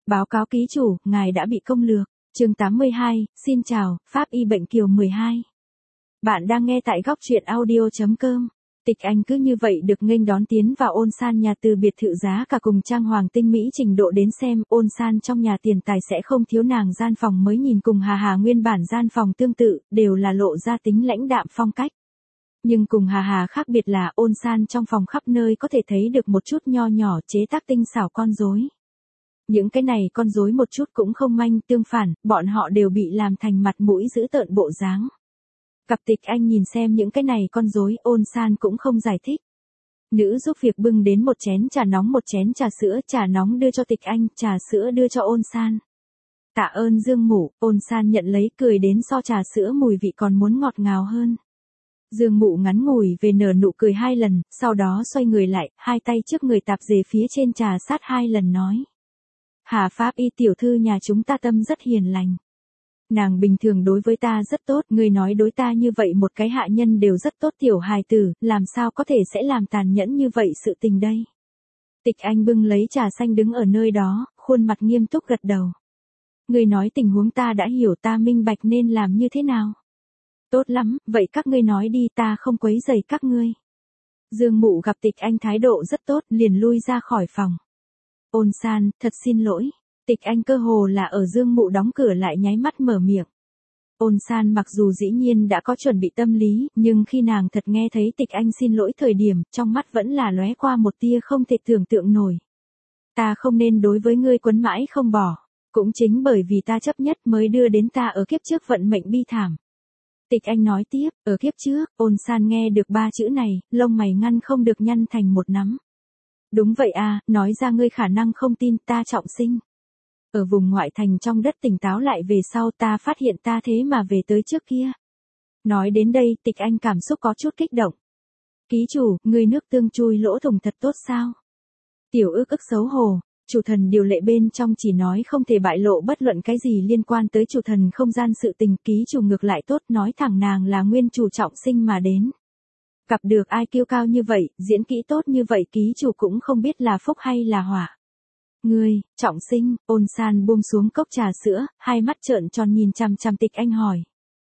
Báo cáo ký chủ, ngài đã bị công lược. Chương 82, xin chào, Pháp y bệnh kiều 12. Bạn đang nghe tại góc truyện audio.com. Tịch Anh cứ như vậy được nghênh đón tiến vào Ôn San nhà từ biệt thự giá cả cùng trang hoàng tinh mỹ trình độ đến xem. Ôn San trong nhà tiền tài sẽ không thiếu nàng gian phòng mới nhìn cùng Hà Hà nguyên bản gian phòng tương tự, đều là lộ ra tính lãnh đạm phong cách. Nhưng cùng Hà Hà khác biệt là Ôn San trong phòng khắp nơi có thể thấy được một chút nho nhỏ chế tác tinh xảo con rối. Những cái này con rối một chút cũng không manh, tương phản, bọn họ đều bị làm thành mặt mũi dữ tợn bộ dáng. Cặp Tịch Anh nhìn xem những cái này con rối, Ôn San cũng không giải thích. Nữ giúp việc bưng đến một chén trà nóng một chén trà nóng đưa cho Tịch Anh, trà sữa đưa cho Ôn San. Tạ ơn Dương Mụ, Ôn San nhận lấy cười đến so trà sữa mùi vị còn muốn ngọt ngào hơn. Dương Mụ ngắn ngủi về nở nụ cười 2 lần, sau đó xoay người lại, hai tay trước người tạp dề phía trên trà sát 2 lần nói. Hà Pháp y tiểu thư nhà chúng ta tâm rất hiền lành. Nàng bình thường đối với ta rất tốt, ngươi nói đối ta như vậy một cái hạ nhân đều rất tốt tiểu hài tử, làm sao có thể sẽ làm tàn nhẫn như vậy sự tình đây. Tịch Anh bưng lấy trà xanh đứng ở nơi đó, khuôn mặt nghiêm túc gật đầu. Ngươi nói tình huống ta đã hiểu, ta minh bạch nên làm như thế nào. Tốt lắm, vậy các ngươi nói đi, ta không quấy rầy các ngươi. Dương Mụ gặp Tịch Anh thái độ rất tốt, liền lui ra khỏi phòng. Ôn San, thật xin lỗi. Tịch Anh cơ hồ là ở Dương Mụ đóng cửa lại nháy mắt mở miệng. Ôn San mặc dù dĩ nhiên đã có chuẩn bị tâm lý, nhưng khi nàng thật nghe thấy Tịch Anh xin lỗi thời điểm, trong mắt vẫn là lóe qua một tia không thể tưởng tượng nổi. Ta không nên đối với ngươi quấn mãi không bỏ. Cũng chính bởi vì ta chấp nhất mới đưa đến ta ở kiếp trước vận mệnh bi thảm. Tịch Anh nói tiếp, ở kiếp trước, Ôn San nghe được 3 chữ này, lông mày ngăn không được nhăn thành một nắm. Đúng vậy à, nói ra ngươi khả năng không tin, ta trọng sinh. Ở vùng ngoại thành trong đất tỉnh táo lại về sau ta phát hiện ta thế mà về tới trước kia. Nói đến đây, Tịch Anh cảm xúc có chút kích động. Ký chủ, ngươi nước tương chui lỗ thủng thật tốt sao? Tiểu ức xấu hổ, chủ thần điều lệ bên trong chỉ nói không thể bại lộ bất luận cái gì liên quan tới chủ thần không gian sự tình, ký chủ ngược lại tốt, nói thẳng nàng là nguyên chủ trọng sinh mà đến. Gặp được ai kiêu cao như vậy, diễn kỹ tốt như vậy, ký chủ cũng không biết là phúc hay là họa. Ngươi, trọng sinh, Ôn San buông xuống cốc trà sữa, hai mắt trợn tròn nhìn chằm chằm Tịch Anh hỏi.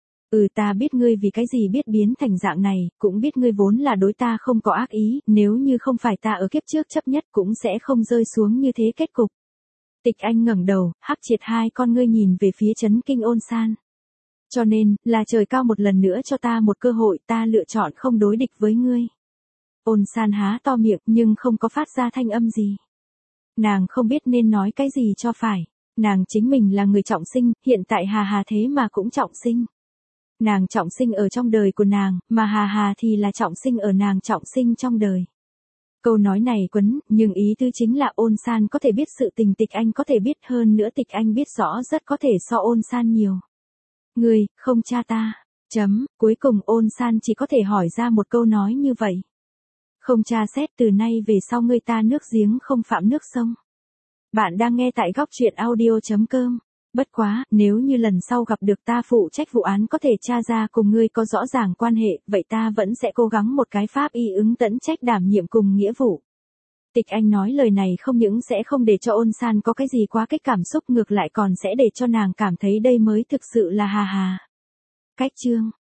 Ta biết ngươi vì cái gì biết biến thành dạng này, cũng biết ngươi vốn là đối ta không có ác ý, nếu như không phải ta ở kiếp trước chấp nhất cũng sẽ không rơi xuống như thế kết cục. Tịch Anh ngẩng đầu, hắc triệt hai con ngươi nhìn về phía chấn kinh Ôn San. Cho nên, là trời cao một lần nữa cho ta một cơ hội, ta lựa chọn không đối địch với ngươi. Ôn San há to miệng nhưng không có phát ra thanh âm gì. Nàng không biết nên nói cái gì cho phải. Nàng chính mình là người trọng sinh, hiện tại Hà Hà thế mà cũng trọng sinh. Nàng trọng sinh ở trong đời của nàng, mà Hà Hà thì là trọng sinh ở nàng trọng sinh trong đời. Câu nói này quấn, nhưng ý tư chính là Ôn San có thể biết sự tình, Tịch Anh có thể biết hơn nữa, Tịch Anh biết rõ rất có thể so Ôn San nhiều. Ngươi, không cha ta. Cuối cùng Ôn San chỉ có thể hỏi ra một câu nói như vậy. Không tra xét, từ nay về sau ngươi ta nước giếng không phạm nước sông. Bạn đang nghe tại góc truyện audio.com. Bất quá, nếu như lần sau gặp được ta phụ trách vụ án có thể tra ra cùng ngươi có rõ ràng quan hệ, vậy ta vẫn sẽ cố gắng một cái pháp y ứng tẫn trách đảm nhiệm cùng nghĩa vụ. Tịch Anh nói lời này không những sẽ không để cho Ôn San có cái gì quá kích cảm xúc, ngược lại còn sẽ để cho nàng cảm thấy đây mới thực sự là Hà Hà. Cách chương